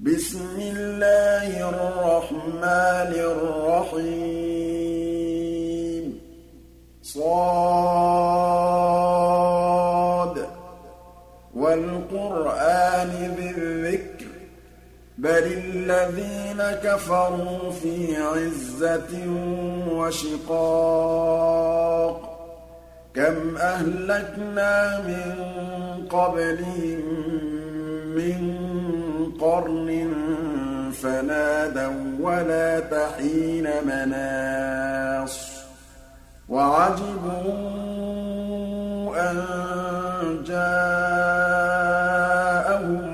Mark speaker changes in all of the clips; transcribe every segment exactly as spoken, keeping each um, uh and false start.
Speaker 1: بسم الله الرحمن الرحيم صاد والقرآن ذي الذكر بل الذين كفروا في عزة وشقاق كم أهلكنا من قبلهم من قرن فنادوا ولا تحين مناص وعجبوا أن جاءهم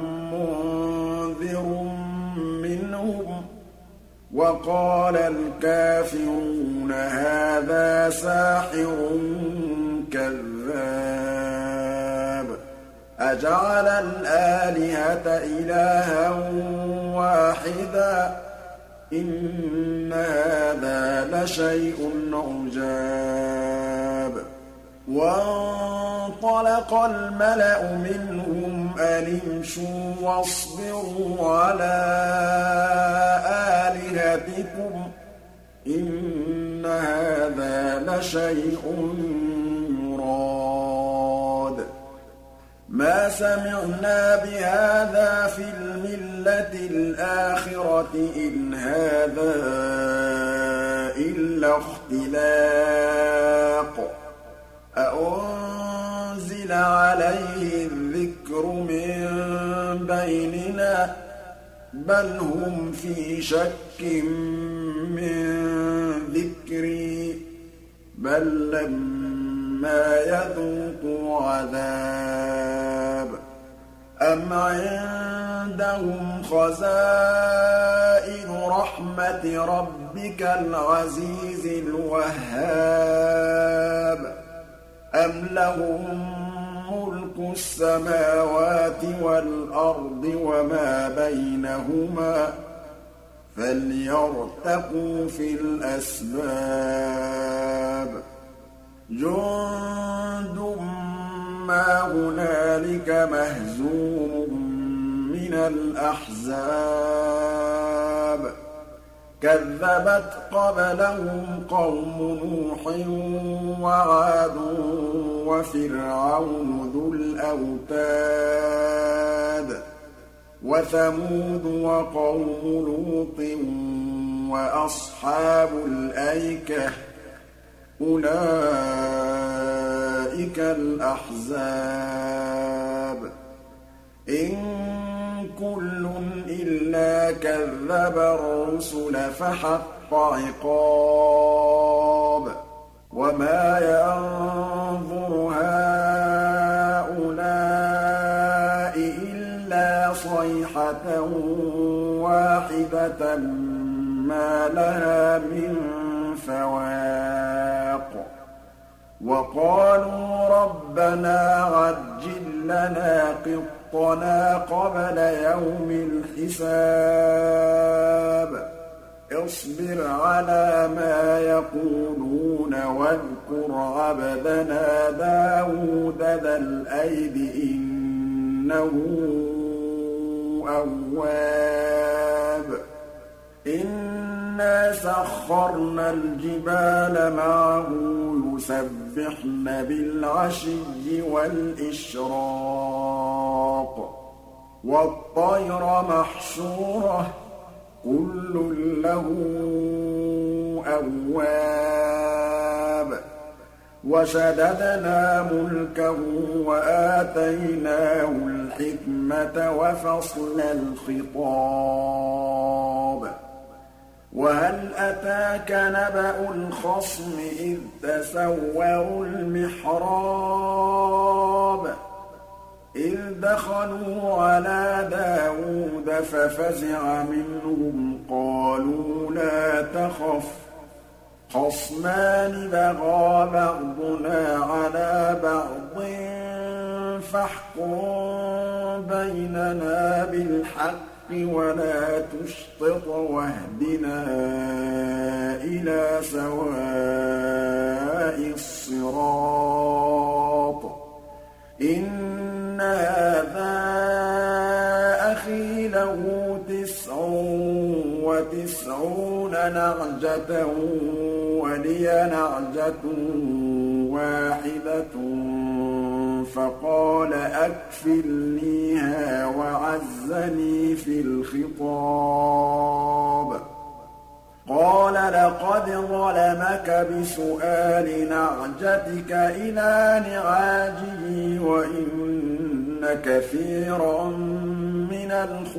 Speaker 1: منذر منهم وقال الكافرون هذا ساحر كذاب أجعل الآلهة إلها واحدا إن هذا لشيء عجاب وانطلق الملأ منهم أن امشوا واصبروا على آلهتكم إن هذا لشيء يراد ما سمعنا بهذا في الملة الآخرة إن هذا إلا اختلاق أأنزل عليه الذكر من بيننا بل هم في شك من ذكري بل لما يذوقوا عذاب أم عندهم خزائن رحمة ربك العزيز الوهاب أم لهم ملك السماوات والأرض وما بينهما فليرتقوا في الأسباب جند ما هنالك مهزوم من الأحزاب كذبت قبلهم قوم نوح وعاد وفرعون ذو الأوتاد وثمود وقوم لوط وأصحاب الأيكة أولئك الأحزاب إن كل إلا كذب الرسل فحق عقاب وما ينظر هؤلاء إلا صيحة واحدة ما لها من فواق وقالوا ربنا عجل لنا قطنا قبل يوم الحساب اصبر على ما يقولون واذكر عبدنا داود ذا الأيد إنه أواب إنا سخرنا الجبال معه يسبحن بالعشي والإشراق والطير محشورة كل له أواب وشددنا ملكه وآتيناه الحكمة وفصل الخطاب وهل أتاك نبأ الخصم إذ تسوروا المحراب إذ دخلوا على داود ففزع منهم قالوا لا تخف خصمان بغى بعضنا على بعض فاحكم بيننا بالحق ولا تشطط واهدنا إلى سواء الصراط إن هذا أخي له له تسع وتسعون نعجة ولي نعجة واحدة فقال أكفلنيها وعزني في الخطاب قال لقد ظلمك بسؤال نعجتك إلى نعاجه وإن كثيرا من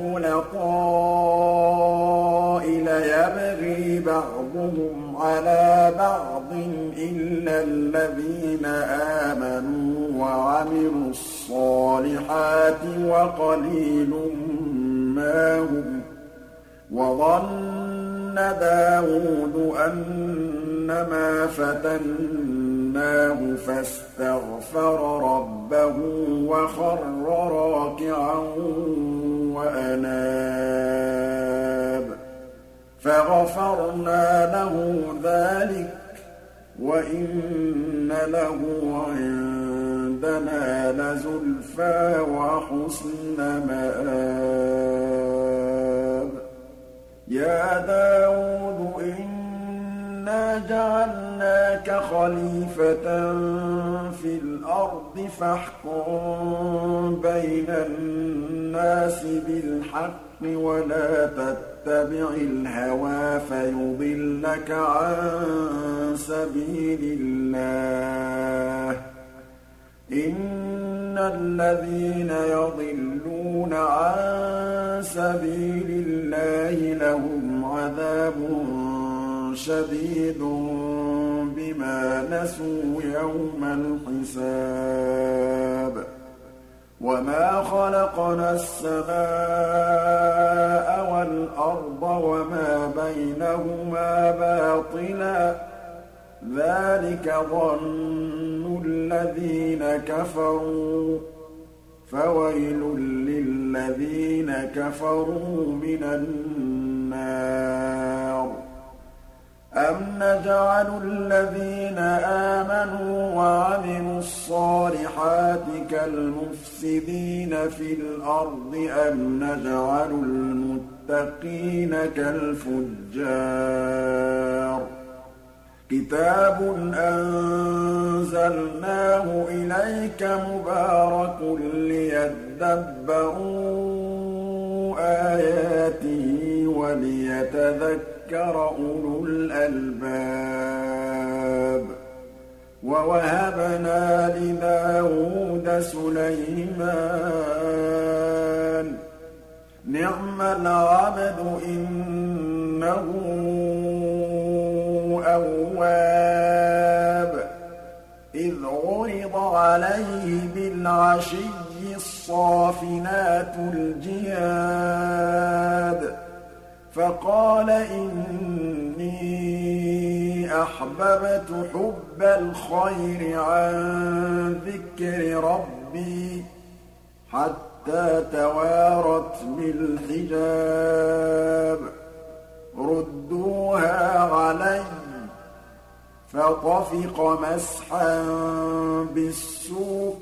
Speaker 1: الخلطاء ليبغي بعضهم على بعض إلا الذين آمنوا وعملوا الصالحات وقليل ما هم وظن داود أنما فتناه فاستغفر ربه وخر راكعا وأناب فغفرنا له ذلك وإن له عندنا لزلفى وحسن مآب يا داود إنا جعلناك خليفة في الأرض فاحكم بين الناس بالحق ولا تتبع الهوى فيضلك عن سبيل الله إن الذين يضلون عن سبيل الله لهم عذاب شديد بما نسوا يوم الحساب وما خلقنا السماء والأرض وما بينهما باطلا ذلك ظن الذين كفروا فويل للذين كفروا من النار أم نجعل الذين آمنوا وعملوا الصالحات كالمفسدين في الأرض أم نجعل المتقين كالفجار كتاب أنزلناه إليك مبارك ليدبروا آياته وليتذكر أولو الألباب ووهبنا لداود سليمان نعم العبد إنه أواب إذ عرض عليه بالعشي الصافنات الجياد فقال إني أحببت حب الخير عن ذكر ربي حتى توارت بالحجاب ردوها علي فطفق مسحا بالسوق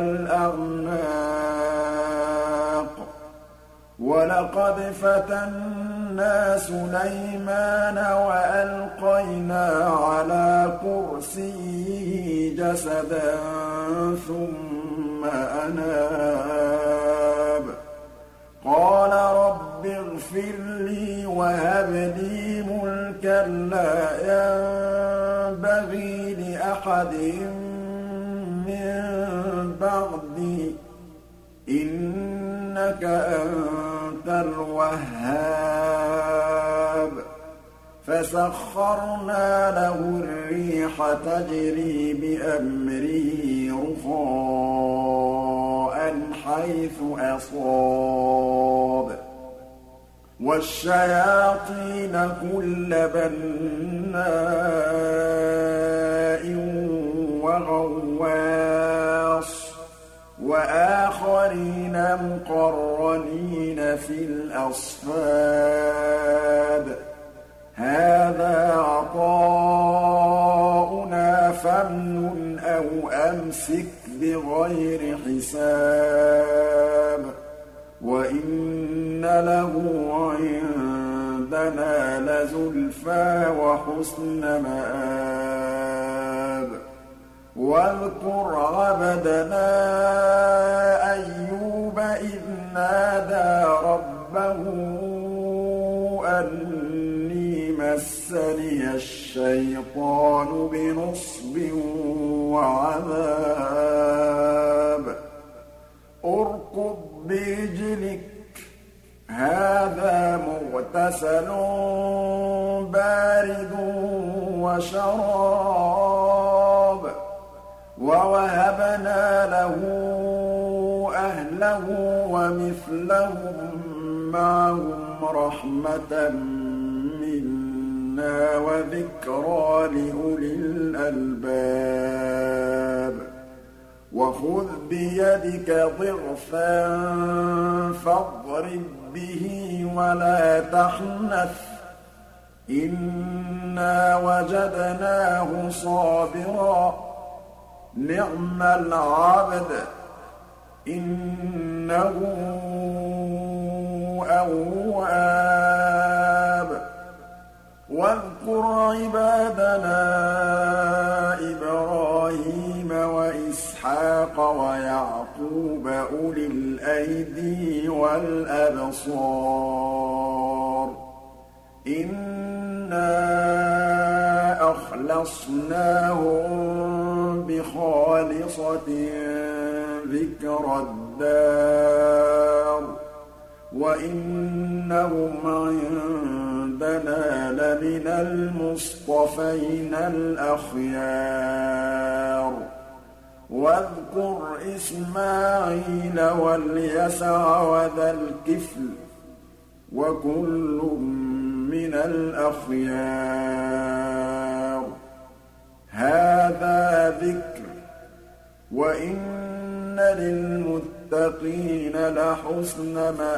Speaker 1: والأعناق ولقد فتنا سليمان وألقينا على كرسيه جسدا ثم أناب قال رب اغفر لي وهب لي ملكا لا ينبغي لأحد من بعدي إنك أنت الوهاب فسخرنا له الريح تجري بأمره رخاء حيث أصاب والشياطين كل بناء وغواص وآخرين مقرنين في الأصفاد هذا عطاؤنا فامنن أو أمسك بغير حساب وإن له عندنا لزلفى وحسن مآب واذكر عبدنا أيوب إذ نادى ربه أني مسني الشيطان بنصب وعذاب اركض برجلك هذا مغتسل بارد وشراب ووهبنا له أهله ومثلهم معهم رحمة منا وذكرى لأولي الألباب وخذ بيدك ضغثا فاضرب به ولا تحنث إنا وجدناه صابرا نعم العبد إنه أواب واذكر عبادنا إبراهيم وإسحاق ويعقوب أولي الأيدي والأبصار إنا أخلصناهم بخالصة ذكر الدار وإنهم عندنا لمن المصطفين الأخيار واذكر إسماعيل واليسع وذا الكفل وكل من الأخيار هذا ذكر وإن للمتقين لحسن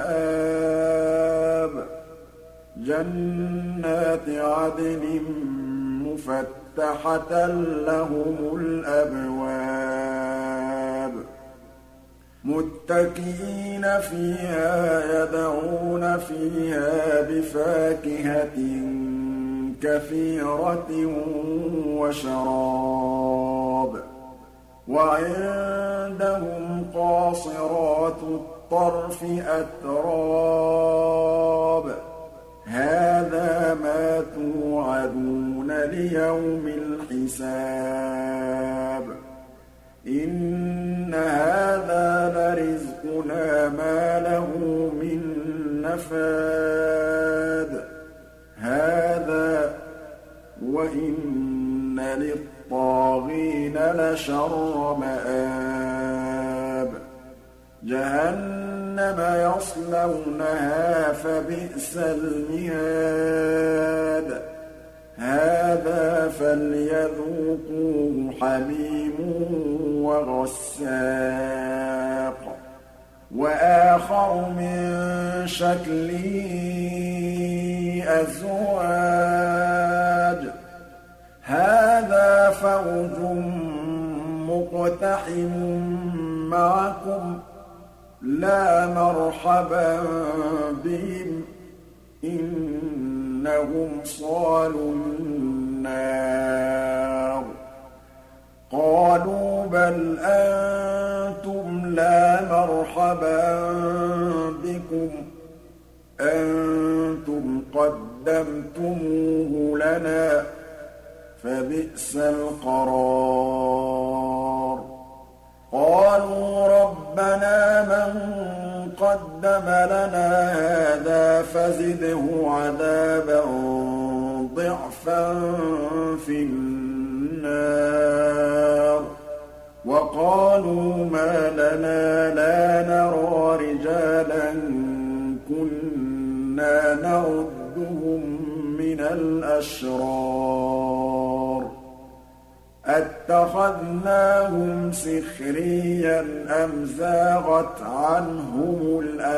Speaker 1: مآب جنات عدن مفتحة لهم الأبواب متكئين فيها يدعون فيها بفاكهة كثيرة وشراب وعندهم قاصرات الطرف أتراب هذا ما توعدون ليوم الحساب إن هذا لرزقنا ما له من نفاد هذا وإن للطاغين لشر مآب جهنم يصلونها فبئس المهاد هذا فليذوقوه حميم وغساق وآخر من شكله أزواج هذا فوج مقتحم معكم لا مرحبا بهم إنهم صالوا النار قالوا بل أنتم لا مرحبا بكم أنتم قدمتموه لنا فبئس القرار قالوا ربنا من قدم لنا هذا فزده عذابا ضعفا في النار وقالوا ما لنا لا نرى رجالا كنا نعدهم من الأشرار أتخذناهم سخريا أم زاغت عنهم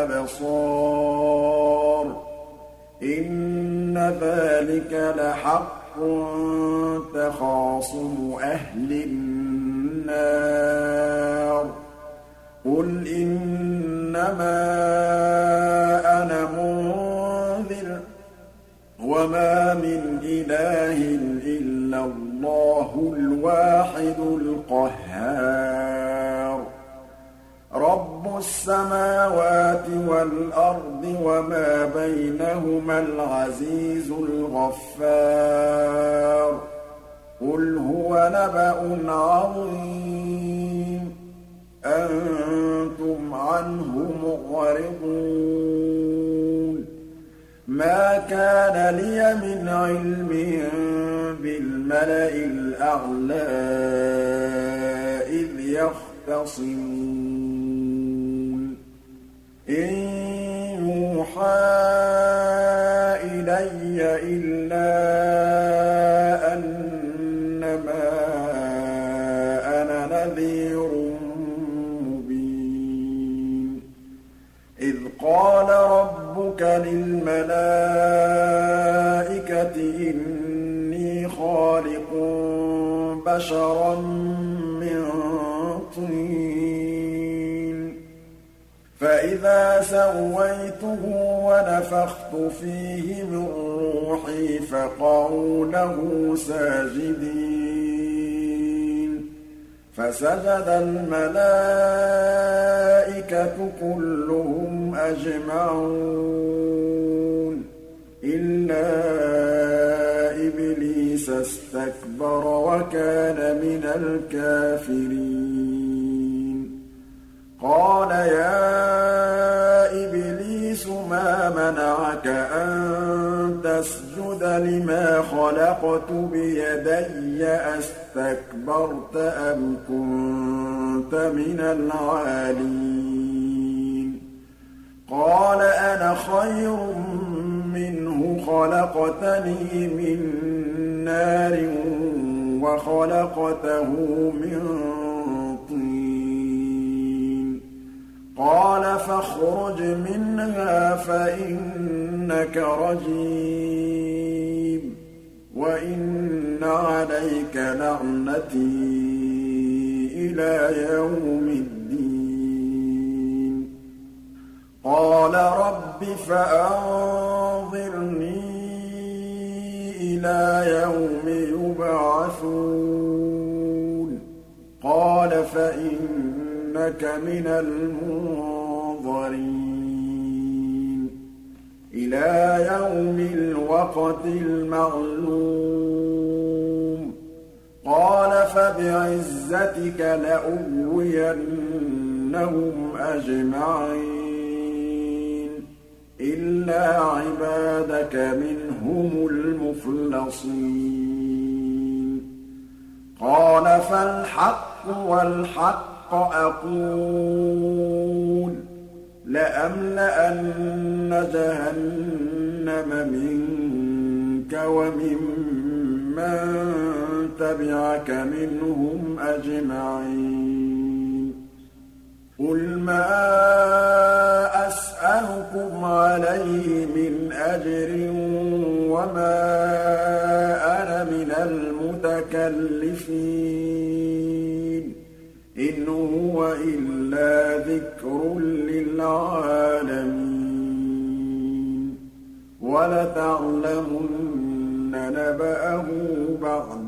Speaker 1: الأبصار إن ذلك لحق تخاصم أهل النار قل إنما أنا وَمَا مِنْ إِلَٰهٍ إِلَّا اللَّهُ الْوَاحِدُ الْقَهَّارُ رَبُّ السَّمَاوَاتِ وَالْأَرْضِ وَمَا بَيْنَهُمَا الْعَزِيزُ الْغَفَّارُ قُلْ هُوَ نَبَأٌ عَظِيمٌ أَنتُمْ عَنْهُ مُعْرِضُونَ مَا كَانَ لِيَ مِنْ عِلْمٍ بِالْمَلَإِ الْأَعْلَىٰ إِذْ يَخْتَصِمُونَ إِن يُوحَىٰ إِلَيَّ إِلَّا أَنَّمَا أَنَا نَذِيرٌ مُّبِينٌ إِذْ قَالَ رَبُّكَ لِلْمَلَائِكَةِ إِنِّي خَالِقٌ بَشَرًا مِّن طِينٍ فَإِذَا سَوَّيْتُهُ وَنَفَخْتُ فِيهِ مِن رُّوحِي فَقَعُوا لَهُ سَاجِدِينَ فَسَجَدَ الْمَلَائِكَةُ كُلُّهُمْ أَجْمَعُونَ إِلَّا إِبْلِيسَ اسْتَكْبَرَ وَكَانَ مِنَ الْكَافِرِينَ قَالَ يَا إِبْلِيسُ مَا مَنَعَكَ أَن تَسْجُدَ لِمَا خَلَقْتُ بِيَدَيَّ أَسْتَكْبَرْتَ أَمْ كُنتَ مِنَ الْعَالِينَ قَالَ أَنَا خَيْرٌ مِّنْهُ خَلَقْتَنِي مِن نَّارٍ وَخَلَقْتَهُ مِن طِينٍ قَالَ فَاخْرُجْ مِنْهَا فَإِنَّكَ رَجِيمٌ وَإِنَّ عَلَيْكَ لَعْنَتِي إِلَىٰ يَوْمِ الدِّينِ قَالَ رَبِّ فَأَنظِرْنِي إِلَىٰ يَوْمِ يُبْعَثُونَ قَالَ فَإِنَّكَ مِنَ الْمُنظَرِينَ إِلَىٰ يَوْمِ الْوَقْتِ الْمَعْلُومِ قَالَ فَبِعِزَّتِكَ لَأُغْوِيَنَّهُمْ أَجْمَعِينَ إِلَّا عِبَادَكَ مِنْهُمُ الْمُخْلَصِينَ قَالَ فَالْحَقُّ وَالْحَقَّ أَقُولُ لَأَمْلَأَنَّ جَهَنَّمَ مِنكَ وَمِمَّن تَبِعَكَ مِنْهُمْ أَجْمَعِينَ قُلْ مَا أَسْأَلُكُمْ عَلَيْهِ مِنْ أَجْرٍ وَمَا أَنَا مِنَ الْمُتَكَلِّفِينَ إِنْ هُوَ إِلَّا ذِكْرٌ لِّلْعَالَمِينَ وَلَتَعْلَمُنَّ نَبَأَهُ بَعْدَ